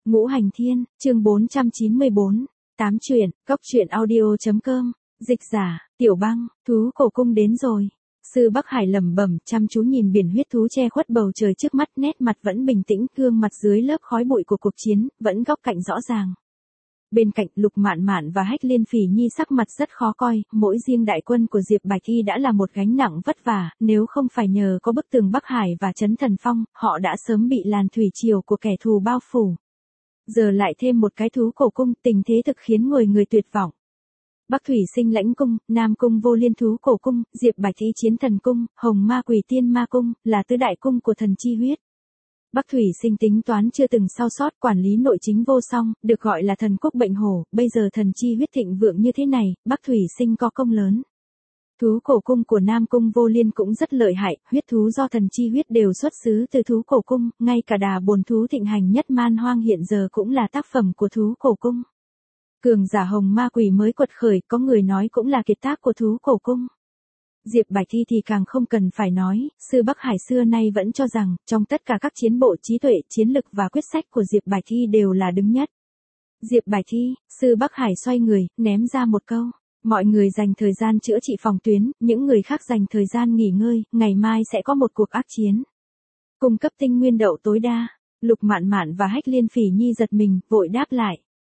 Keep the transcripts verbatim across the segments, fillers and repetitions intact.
Ngũ Hành Thiên, chương bốn trăm chín mươi bốn, tám truyện, cốc truyện audio.com, dịch giả, Tiểu Băng, thú cổ cung đến rồi. Sư Bắc Hải lẩm bẩm, chăm chú nhìn biển huyết thú che khuất bầu trời trước mắt, nét mặt vẫn bình tĩnh, gương mặt dưới lớp khói bụi của cuộc chiến, vẫn góc cạnh rõ ràng. Bên cạnh Lục Mạn Mạn và Hách Liên Phỉ Nhi sắc mặt rất khó coi, mỗi riêng đại quân của Diệp Bạch Thi đã là một gánh nặng vất vả, nếu không phải nhờ có bức tường Bắc Hải và Trấn Thần Phong, họ đã sớm bị làn thủy triều của kẻ thù bao phủ. Giờ lại thêm một cái thú cổ cung, tình thế thực khiến người người tuyệt vọng. Bắc Thủy Sinh Lãnh Cung, Nam Cung Vô Liên Thú Cổ Cung, Diệp Bạch Thi Chiến Thần Cung, Hồng Ma Quỷ Tiên Ma Cung, là tứ đại cung của thần chi huyết. Bắc Thủy Sinh tính toán chưa từng sau sót, quản lý nội chính vô song, được gọi là thần quốc bệnh hổ, bây giờ thần chi huyết thịnh vượng như thế này, Bắc Thủy Sinh có công lớn. Thú cổ cung của Nam Cung Vô Liên cũng rất lợi hại, huyết thú do thần chi huyết đều xuất xứ từ thú cổ cung, ngay cả đà bồn thú thịnh hành nhất man hoang hiện giờ cũng là tác phẩm của thú cổ cung. Cường giả Hồng Ma Quỷ mới quật khởi, có người nói cũng là kiệt tác của thú cổ cung. Diệp Bạch Thi thì càng không cần phải nói, sư Bắc Hải xưa nay vẫn cho rằng, trong tất cả các chiến bộ trí tuệ, chiến lực và quyết sách của Diệp Bạch Thi đều là đứng nhất. Diệp Bạch Thi, sư Bắc Hải xoay người, ném ra một câu. Mọi người dành thời gian chữa trị phòng tuyến, những người khác dành thời gian nghỉ ngơi, ngày mai sẽ có một cuộc ác chiến. Cung cấp tinh nguyên đậu tối đa, Lục Mạn Mạn và Hách Liên Phỉ Nhi giật mình, vội đáp lại.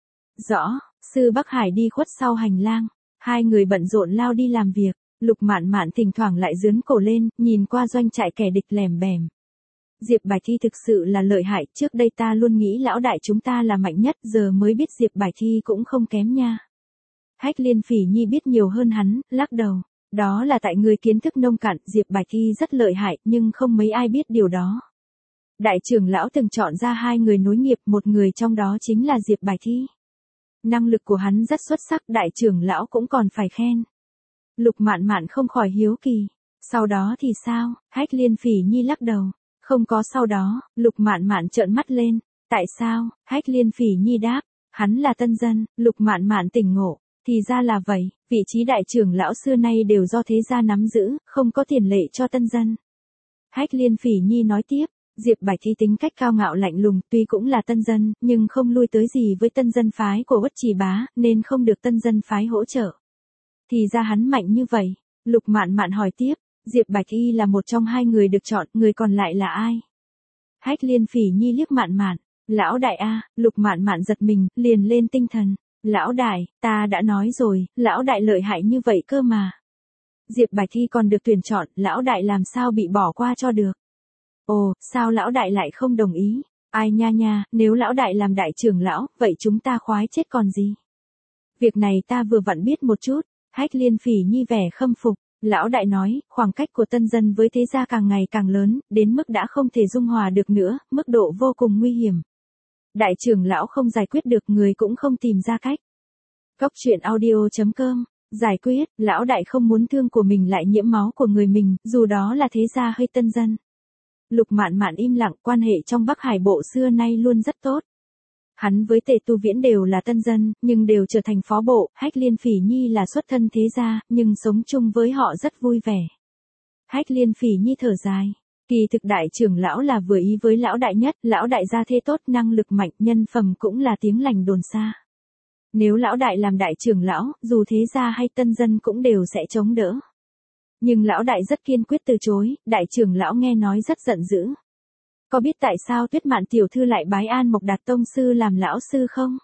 Rõ, sư Bắc Hải đi khuất sau hành lang, hai người bận rộn lao đi làm việc. Lục Mạn Mạn thỉnh thoảng lại giương cổ lên, nhìn qua doanh trại kẻ địch lèm bèm. Diệp Bạch Thi thực sự là lợi hại, trước đây ta luôn nghĩ lão đại chúng ta là mạnh nhất, giờ mới biết Diệp Bạch Thi cũng không kém nha. Hách Liên Phỉ Nhi biết nhiều hơn hắn, lắc đầu. Đó là tại người kiến thức nông cạn, Diệp Bạch Thi rất lợi hại, nhưng không mấy ai biết điều đó. Đại trưởng lão từng chọn ra hai người nối nghiệp, một người trong đó chính là Diệp Bạch Thi. Năng lực của hắn rất xuất sắc, đại trưởng lão cũng còn phải khen. Lục Mạn Mạn không khỏi hiếu kỳ. Sau đó thì sao? Hách Liên Phỉ Nhi lắc đầu. Không có sau đó, Lục Mạn Mạn trợn mắt lên. Tại sao? Hách Liên Phỉ Nhi đáp. Hắn là tân dân, Lục Mạn Mạn tỉnh ngộ. Thì ra là vậy, vị trí đại trưởng lão xưa nay đều do thế gia nắm giữ, không có tiền lệ cho tân dân. Hách Liên Phỉ Nhi nói tiếp. Diệp Bạch Thi tính cách cao ngạo lạnh lùng, tuy cũng là tân dân, nhưng không lui tới gì với tân dân phái của Uất Trì Bá, nên không được tân dân phái hỗ trợ. Thì ra hắn mạnh như vậy. Lục Mạn Mạn hỏi tiếp, Diệp Bạch Thi là một trong hai người được chọn, người còn lại là ai? Hách Liên Phỉ Nhi liếc Mạn Mạn, lão đại a, Lục Mạn Mạn giật mình, liền lên tinh thần. Lão đại, ta đã nói rồi, lão đại lợi hại như vậy cơ mà. Diệp Bạch Thi còn được tuyển chọn, lão đại làm sao bị bỏ qua cho được? Ồ, sao lão đại lại không đồng ý? Ai nha nha, nếu lão đại làm đại trưởng lão, vậy chúng ta khoái chết còn gì? Việc này ta vừa vặn biết một chút. Hách Liên Phỉ Nhi vẻ khâm phục, lão đại nói, khoảng cách của tân dân với thế gia càng ngày càng lớn, đến mức đã không thể dung hòa được nữa, mức độ vô cùng nguy hiểm. Đại trưởng lão không giải quyết được, người cũng không tìm ra cách. Cốc truyện audio.com, giải quyết, lão đại không muốn thương của mình lại nhiễm máu của người mình, dù đó là thế gia hay tân dân. Lục Mạn Mạn im lặng, quan hệ trong Bắc Hải bộ xưa nay luôn rất tốt. Hắn với Tề Tu Viễn đều là tân dân, nhưng đều trở thành phó bộ, Hách Liên Phỉ Nhi là xuất thân thế gia, nhưng sống chung với họ rất vui vẻ. Hách Liên Phỉ Nhi thở dài. Kỳ thực đại trưởng lão là vừa ý với lão đại nhất, lão đại gia thế tốt, năng lực mạnh, nhân phẩm cũng là tiếng lành đồn xa. Nếu lão đại làm đại trưởng lão, dù thế gia hay tân dân cũng đều sẽ chống đỡ. Nhưng lão đại rất kiên quyết từ chối, đại trưởng lão nghe nói rất giận dữ. Có biết tại sao Tuyết Mạn tiểu thư lại bái An Mộc Đạt tông sư làm lão sư không?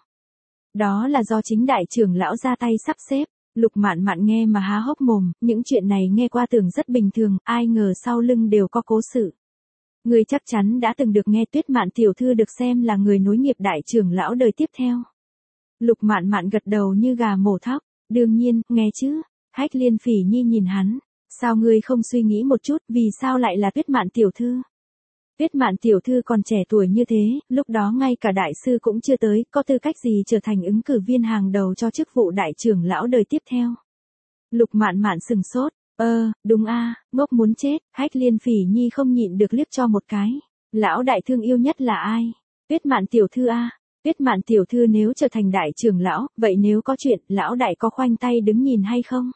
Đó là do chính đại trưởng lão ra tay sắp xếp. Lục Mạn Mạn nghe mà há hốc mồm, những chuyện này nghe qua tưởng rất bình thường, ai ngờ sau lưng đều có cố sự. Người chắc chắn đã từng được nghe Tuyết Mạn tiểu thư được xem là người nối nghiệp đại trưởng lão đời tiếp theo. Lục Mạn Mạn gật đầu như gà mổ thóc, đương nhiên, nghe chứ. Hách Liên Phỉ Nhi nhìn hắn, sao ngươi không suy nghĩ một chút, vì sao lại là Tuyết Mạn tiểu thư? Tuyết Mạn tiểu thư còn trẻ tuổi như thế, lúc đó ngay cả đại sư cũng chưa tới, có tư cách gì trở thành ứng cử viên hàng đầu cho chức vụ đại trưởng lão đời tiếp theo. Lục Mạn Mạn sừng sốt, ơ, đúng a, ngốc muốn chết, Hách Liên Phỉ Nhi không nhịn được liếc cho một cái. Lão đại thương yêu nhất là ai? Tuyết Mạn tiểu thư a. Tuyết Mạn tiểu thư nếu trở thành đại trưởng lão, vậy nếu có chuyện, lão đại có khoanh tay đứng nhìn hay không?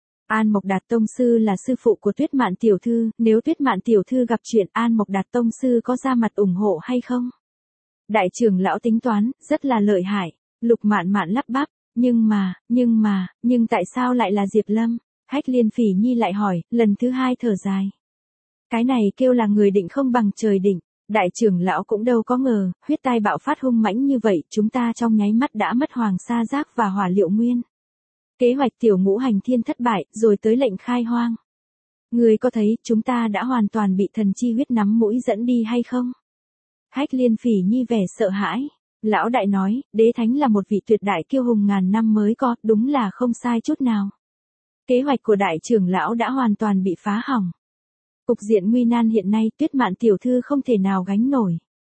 An Mộc Đạt tông sư là sư phụ của Tuyết Mạn tiểu thư, nếu Tuyết Mạn tiểu thư gặp chuyện, An Mộc Đạt tông sư có ra mặt ủng hộ hay không? Đại trưởng lão tính toán, rất là lợi hại. Lục Mạn Mạn lắp bắp, nhưng mà, nhưng mà, nhưng tại sao lại là Diệp Lâm? Hách Liên Phỉ Nhi lại hỏi, lần thứ hai thở dài. Cái này kêu là người định không bằng trời định. Đại trưởng lão cũng đâu có ngờ, huyết tai bạo phát hung mãnh như vậy, chúng ta trong nháy mắt đã mất Hoàng Sa Giác và Hỏa Liệu Nguyên. Kế hoạch tiểu ngũ hành thiên thất bại, rồi tới lệnh khai hoang. Người có thấy chúng ta đã hoàn toàn bị thần chi huyết nắm mũi dẫn đi hay không? Hách Liên Phỉ Nhi vẻ sợ hãi. Lão đại nói, đế thánh là một vị tuyệt đại kiêu hùng ngàn năm mới có, đúng là không sai chút nào. Kế hoạch của đại trưởng lão đã hoàn toàn bị phá hỏng. Cục diện nguy nan hiện nay Tuyết Mạn tiểu thư không thể nào gánh nổi.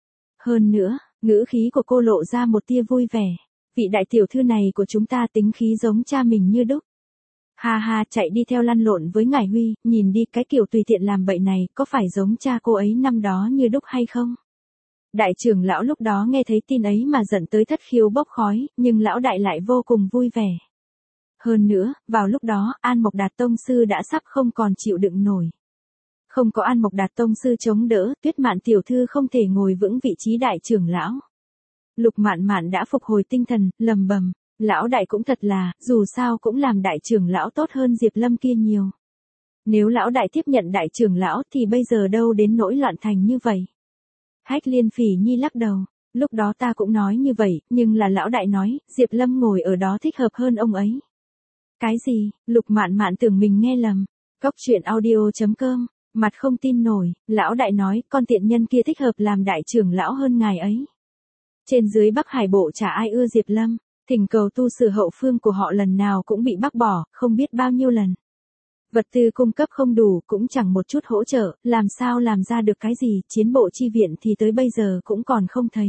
Hơn nữa, ngữ khí của cô lộ ra một tia vui vẻ. Vị đại tiểu thư này của chúng ta tính khí giống cha mình như đúc. Ha ha, chạy đi theo lăn lộn với ngài Huy, nhìn đi cái kiểu tùy tiện làm bậy này có phải giống cha cô ấy năm đó như đúc hay không? Đại trưởng lão lúc đó nghe thấy tin ấy mà giận tới thất khiếu bốc khói, nhưng lão đại lại vô cùng vui vẻ. Hơn nữa, vào lúc đó, An Mộc Đạt Tông Sư đã sắp không còn chịu đựng nổi. Không có An Mộc Đạt Tông Sư chống đỡ, Tuyết Mạn tiểu thư không thể ngồi vững vị trí đại trưởng lão. Lục Mạn Mạn đã phục hồi tinh thần, lầm bầm, lão đại cũng thật là, dù sao cũng làm đại trưởng lão tốt hơn Diệp Lâm kia nhiều. Nếu lão đại tiếp nhận đại trưởng lão thì bây giờ đâu đến nỗi loạn thành như vậy. Hách Liên Phỉ Nhi lắc đầu, lúc đó ta cũng nói như vậy, nhưng là lão đại nói, Diệp Lâm ngồi ở đó thích hợp hơn ông ấy. Cái gì? Lục Mạn Mạn tưởng mình nghe lầm. Cốc truyện audio chấm com, mặt không tin nổi, lão đại nói, con tiện nhân kia thích hợp làm đại trưởng lão hơn ngài ấy. Trên dưới Bắc Hải bộ chả ai ưa Diệp Lâm, thỉnh cầu tu sửa hậu phương của họ lần nào cũng bị bác bỏ, không biết bao nhiêu lần. Vật tư cung cấp không đủ, cũng chẳng một chút hỗ trợ, làm sao làm ra được cái gì, chiến bộ chi viện thì tới bây giờ cũng còn không thấy.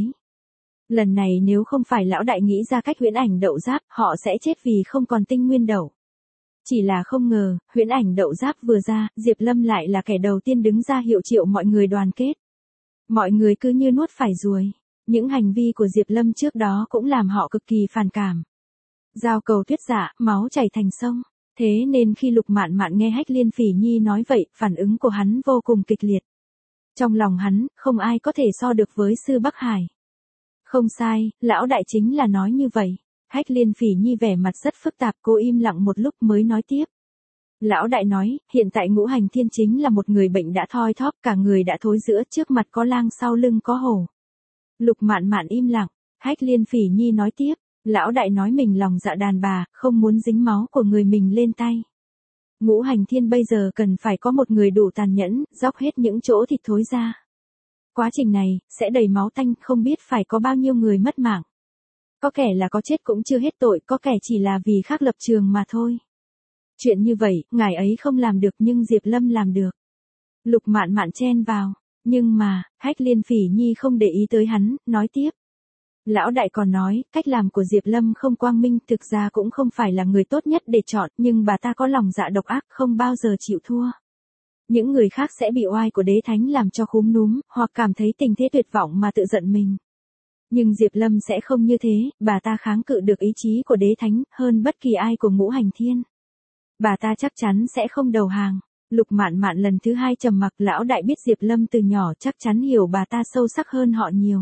Lần này nếu không phải lão đại nghĩ ra cách huyễn ảnh đậu giáp, họ sẽ chết vì không còn tinh nguyên đậu. Chỉ là không ngờ, huyễn ảnh đậu giáp vừa ra, Diệp Lâm lại là kẻ đầu tiên đứng ra hiệu triệu mọi người đoàn kết. Mọi người cứ như nuốt phải ruồi. Những hành vi của Diệp Lâm trước đó cũng làm họ cực kỳ phản cảm. Giao cầu tuyết dạ, máu chảy thành sông. Thế nên khi Lục Mạn Mạn nghe Hách Liên Phỉ Nhi nói vậy, phản ứng của hắn vô cùng kịch liệt. Trong lòng hắn, không ai có thể so được với sư Bắc Hải. Không sai, lão đại chính là nói như vậy. Hách Liên Phỉ Nhi vẻ mặt rất phức tạp, cô im lặng một lúc mới nói tiếp. Lão đại nói, hiện tại ngũ hành thiên chính là một người bệnh đã thoi thóp, cả người đã thối rữa, trước mặt có lang sau lưng có hổ. Lục Mạn Mạn im lặng, Hách Liên Phỉ Nhi nói tiếp, lão đại nói mình lòng dạ đàn bà, không muốn dính máu của người mình lên tay. Ngũ hành thiên bây giờ cần phải có một người đủ tàn nhẫn, róc hết những chỗ thịt thối ra. Quá trình này, sẽ đầy máu tanh, không biết phải có bao nhiêu người mất mạng. Có kẻ là có chết cũng chưa hết tội, có kẻ chỉ là vì khác lập trường mà thôi. Chuyện như vậy, ngài ấy không làm được nhưng Diệp Lâm làm được. Lục Mạn Mạn chen vào. Nhưng mà, Hách Liên Phỉ Nhi không để ý tới hắn, nói tiếp. Lão đại còn nói, cách làm của Diệp Lâm không quang minh, thực ra cũng không phải là người tốt nhất để chọn, nhưng bà ta có lòng dạ độc ác, không bao giờ chịu thua. Những người khác sẽ bị oai của đế thánh làm cho khúm núm, hoặc cảm thấy tình thế tuyệt vọng mà tự giận mình. Nhưng Diệp Lâm sẽ không như thế, bà ta kháng cự được ý chí của đế thánh, hơn bất kỳ ai của ngũ hành thiên. Bà ta chắc chắn sẽ không đầu hàng. Lục Mạn Mạn lần thứ hai trầm mặc, lão đại biết Diệp Lâm từ nhỏ chắc chắn hiểu bà ta sâu sắc hơn họ nhiều.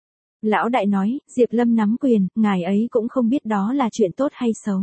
Lão đại nói, Diệp Lâm nắm quyền, ngài ấy cũng không biết đó là chuyện tốt hay xấu.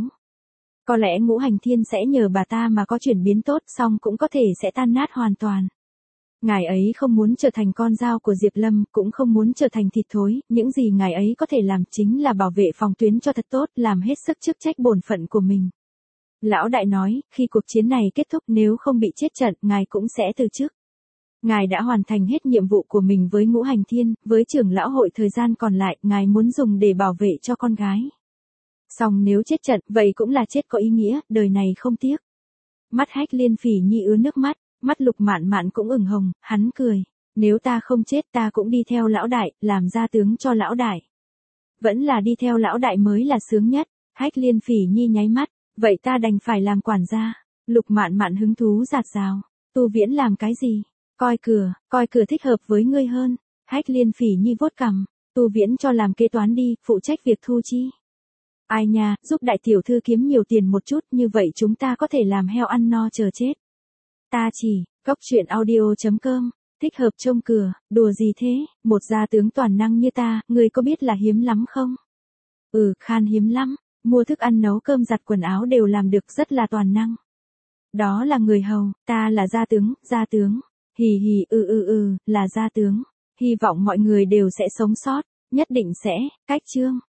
Có lẽ ngũ hành thiên sẽ nhờ bà ta mà có chuyển biến tốt, song cũng có thể sẽ tan nát hoàn toàn. Ngài ấy không muốn trở thành con dao của Diệp Lâm, cũng không muốn trở thành thịt thối, những gì ngài ấy có thể làm chính là bảo vệ phòng tuyến cho thật tốt, làm hết sức chức trách bổn phận của mình. Lão đại nói, khi cuộc chiến này kết thúc nếu không bị chết trận, ngài cũng sẽ từ chức. Ngài đã hoàn thành hết nhiệm vụ của mình với ngũ hành thiên, với trưởng lão hội thời gian còn lại, ngài muốn dùng để bảo vệ cho con gái. Song nếu chết trận, vậy cũng là chết có ý nghĩa, đời này không tiếc. Mắt Hách Liên Phỉ Nhi ứa nước mắt, mắt Lục Mạn Mạn cũng ửng hồng, hắn cười. Nếu ta không chết ta cũng đi theo lão đại, làm gia tướng cho lão đại. Vẫn là đi theo lão đại mới là sướng nhất. Hách Liên Phỉ Nhi nháy mắt. Vậy ta đành phải làm quản gia. Lục Mạn Mạn hứng thú rạt rào. Tu Viễn làm cái gì? Coi cửa, coi cửa thích hợp với ngươi hơn. Hách Liên Phỉ Nhi vuốt cằm. Tu Viễn cho làm kế toán đi, phụ trách việc thu chi. Ai nha, giúp đại tiểu thư kiếm nhiều tiền một chút, như vậy chúng ta có thể làm heo ăn no chờ chết. Ta chỉ, cốc truyện audio chấm com Thích hợp trông cửa, đùa gì thế, một gia tướng toàn năng như ta, người có biết là hiếm lắm không? Ừ, khan hiếm lắm, mua thức ăn nấu cơm giặt quần áo đều làm được rất là toàn năng. Đó là người hầu, ta là gia tướng, gia tướng. Hì hì ừ ừ ừ, là gia tướng. Hy vọng mọi người đều sẽ sống sót, nhất định sẽ, cách chương.